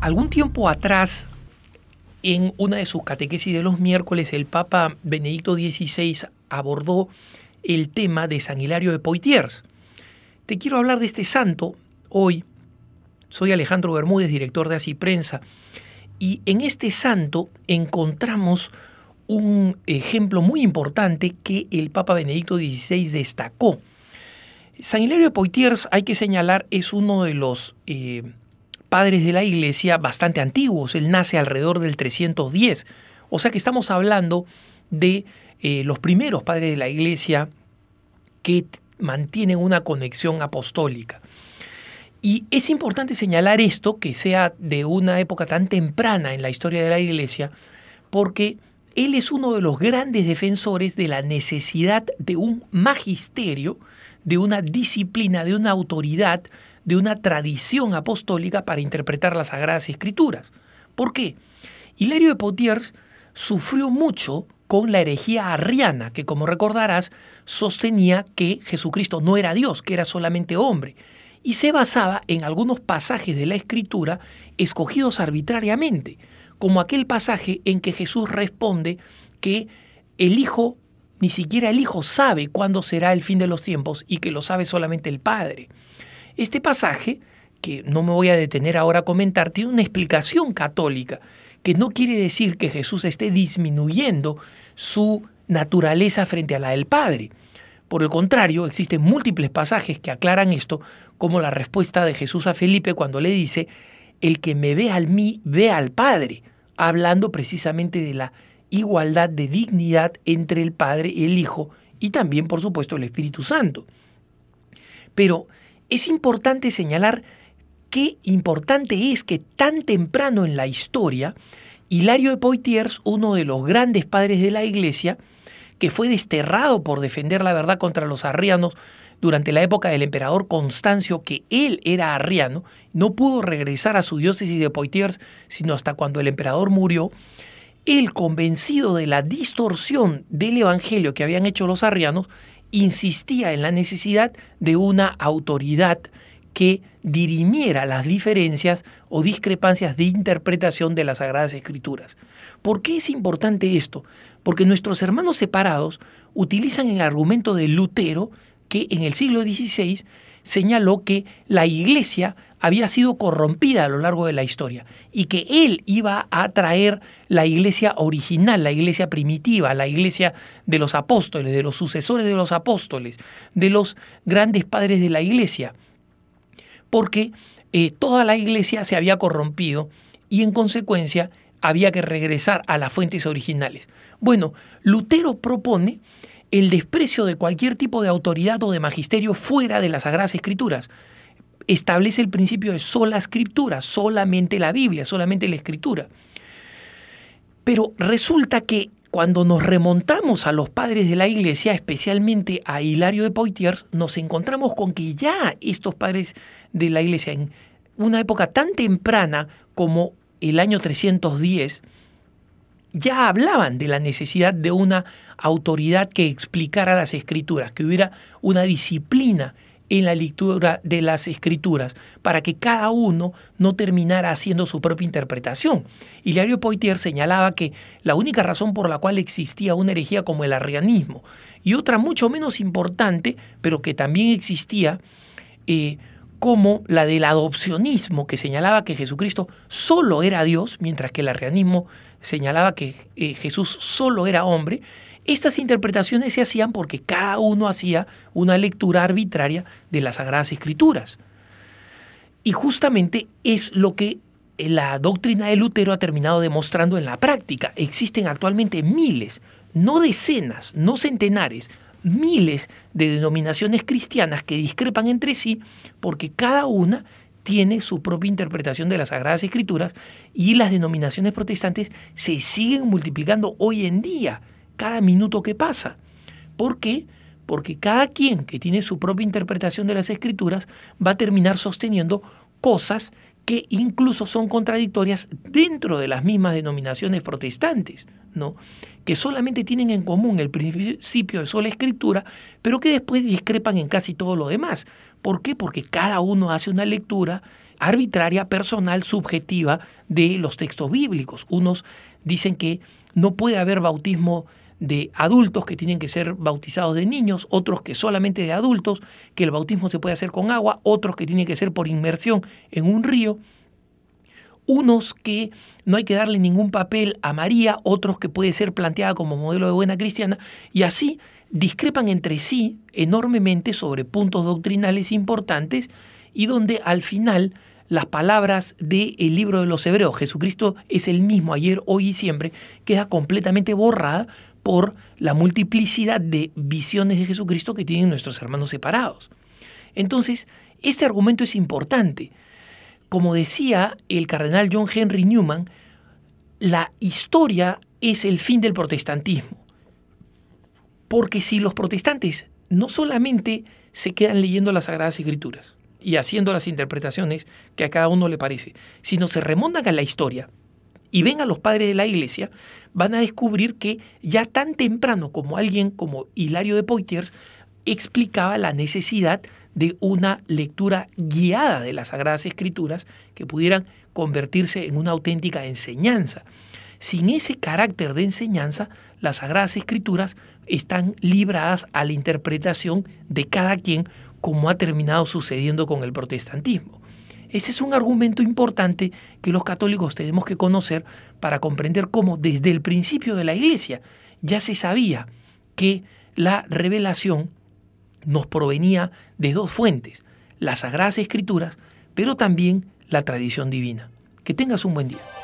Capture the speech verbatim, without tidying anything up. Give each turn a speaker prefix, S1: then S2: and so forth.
S1: Algún tiempo atrás, en una de sus catequesis de los miércoles, el Papa Benedicto dieciséis abordó el tema de San Hilario de Poitiers. Te quiero hablar de este santo hoy. Soy Alejandro Bermúdez, director de Así Prensa, y en este santo encontramos un ejemplo muy importante que el Papa Benedicto dieciséis destacó. San Hilario de Poitiers, hay que señalar, es uno de los eh, padres de la Iglesia bastante antiguos. Él nace alrededor del trescientos diez, o sea que estamos hablando de eh, los primeros padres de la Iglesia que mantienen una conexión apostólica. Y es importante señalar esto, que sea de una época tan temprana en la historia de la Iglesia, porque él es uno de los grandes defensores de la necesidad de un magisterio, de una disciplina, de una autoridad, de una tradición apostólica para interpretar las Sagradas Escrituras. ¿Por qué? Hilario de Poitiers sufrió mucho con la herejía arriana, que, como recordarás, sostenía que Jesucristo no era Dios, que era solamente hombre, y se basaba en algunos pasajes de la Escritura escogidos arbitrariamente, como aquel pasaje en que Jesús responde que el Hijo, ni siquiera el Hijo sabe cuándo será el fin de los tiempos y que lo sabe solamente el Padre. Este pasaje, que no me voy a detener ahora a comentar, tiene una explicación católica, que no quiere decir que Jesús esté disminuyendo su naturaleza frente a la del Padre. Por el contrario, existen múltiples pasajes que aclaran esto, como la respuesta de Jesús a Felipe cuando le dice: el que me ve a mí, ve al Padre, hablando precisamente de la igualdad de dignidad entre el Padre y el Hijo, y también, por supuesto, el Espíritu Santo. Pero es importante señalar qué importante es que tan temprano en la historia, Hilario de Poitiers, uno de los grandes padres de la Iglesia, que fue desterrado por defender la verdad contra los arrianos durante la época del emperador Constancio, que él era arriano, no pudo regresar a su diócesis de Poitiers sino hasta cuando el emperador murió. Él, convencido de la distorsión del evangelio que habían hecho los arrianos, insistía en la necesidad de una autoridad que dirimiera las diferencias o discrepancias de interpretación de las Sagradas Escrituras. ¿Por qué es importante esto? Porque nuestros hermanos separados utilizan el argumento de Lutero, que en el siglo dieciséis señaló que la Iglesia había sido corrompida a lo largo de la historia y que él iba a traer la Iglesia original, la Iglesia primitiva, la Iglesia de los apóstoles, de los sucesores de los apóstoles, de los grandes padres de la Iglesia, porque eh, toda la Iglesia se había corrompido y en consecuencia había que regresar a las fuentes originales. Bueno, Lutero propone el desprecio de cualquier tipo de autoridad o de magisterio fuera de las Sagradas Escrituras. Establece el principio de sola Escritura, solamente la Biblia, solamente la Escritura. Pero resulta que cuando nos remontamos a los padres de la Iglesia, especialmente a Hilario de Poitiers, nos encontramos con que ya estos padres de la Iglesia, en una época tan temprana como el año trescientos diez, ya hablaban de la necesidad de una autoridad que explicara las Escrituras, que hubiera una disciplina en la lectura de las Escrituras, para que cada uno no terminara haciendo su propia interpretación. Hilario de Poitiers señalaba que la única razón por la cual existía una herejía como el arrianismo, y otra mucho menos importante, pero que también existía, eh, como la del adopcionismo, que señalaba que Jesucristo solo era Dios, mientras que el arrianismo señalaba que eh, Jesús solo era hombre. Estas interpretaciones se hacían porque cada uno hacía una lectura arbitraria de las Sagradas Escrituras. Y justamente es lo que la doctrina de Lutero ha terminado demostrando en la práctica. Existen actualmente miles, no decenas, no centenares, miles de denominaciones cristianas que discrepan entre sí porque cada una tiene su propia interpretación de las Sagradas Escrituras, y las denominaciones protestantes se siguen multiplicando hoy en día, cada minuto que pasa. ¿Por qué? Porque cada quien que tiene su propia interpretación de las Escrituras va a terminar sosteniendo cosas que incluso son contradictorias dentro de las mismas denominaciones protestantes, ¿no? Que solamente tienen en común el principio de sola Escritura, pero que después discrepan en casi todo lo demás. ¿Por qué? Porque cada uno hace una lectura arbitraria, personal, subjetiva de los textos bíblicos. Unos dicen que no puede haber bautismo de adultos, que tienen que ser bautizados de niños, otros que solamente de adultos, que el bautismo se puede hacer con agua, otros que tienen que ser por inmersión en un río, unos que no hay que darle ningún papel a María, otros que puede ser planteada como modelo de buena cristiana, y así discrepan entre sí enormemente sobre puntos doctrinales importantes y donde al final las palabras del libro de los Hebreos, Jesucristo es el mismo ayer, hoy y siempre, queda completamente borrada por la multiplicidad de visiones de Jesucristo que tienen nuestros hermanos separados. Entonces, este argumento es importante. Como decía el cardenal John Henry Newman, la historia es el fin del protestantismo. Porque si los protestantes no solamente se quedan leyendo las Sagradas Escrituras y haciendo las interpretaciones que a cada uno le parece, sino se remontan a la historia y ven a los padres de la Iglesia, van a descubrir que ya tan temprano como alguien como Hilario de Poitiers explicaba la necesidad de una lectura guiada de las Sagradas Escrituras que pudieran convertirse en una auténtica enseñanza. Sin ese carácter de enseñanza, las Sagradas Escrituras están libradas a la interpretación de cada quien, como ha terminado sucediendo con el protestantismo. Ese es un argumento importante que los católicos tenemos que conocer para comprender cómo desde el principio de la Iglesia ya se sabía que la revelación nos provenía de dos fuentes, las Sagradas Escrituras, pero también la tradición divina. Que tengas un buen día.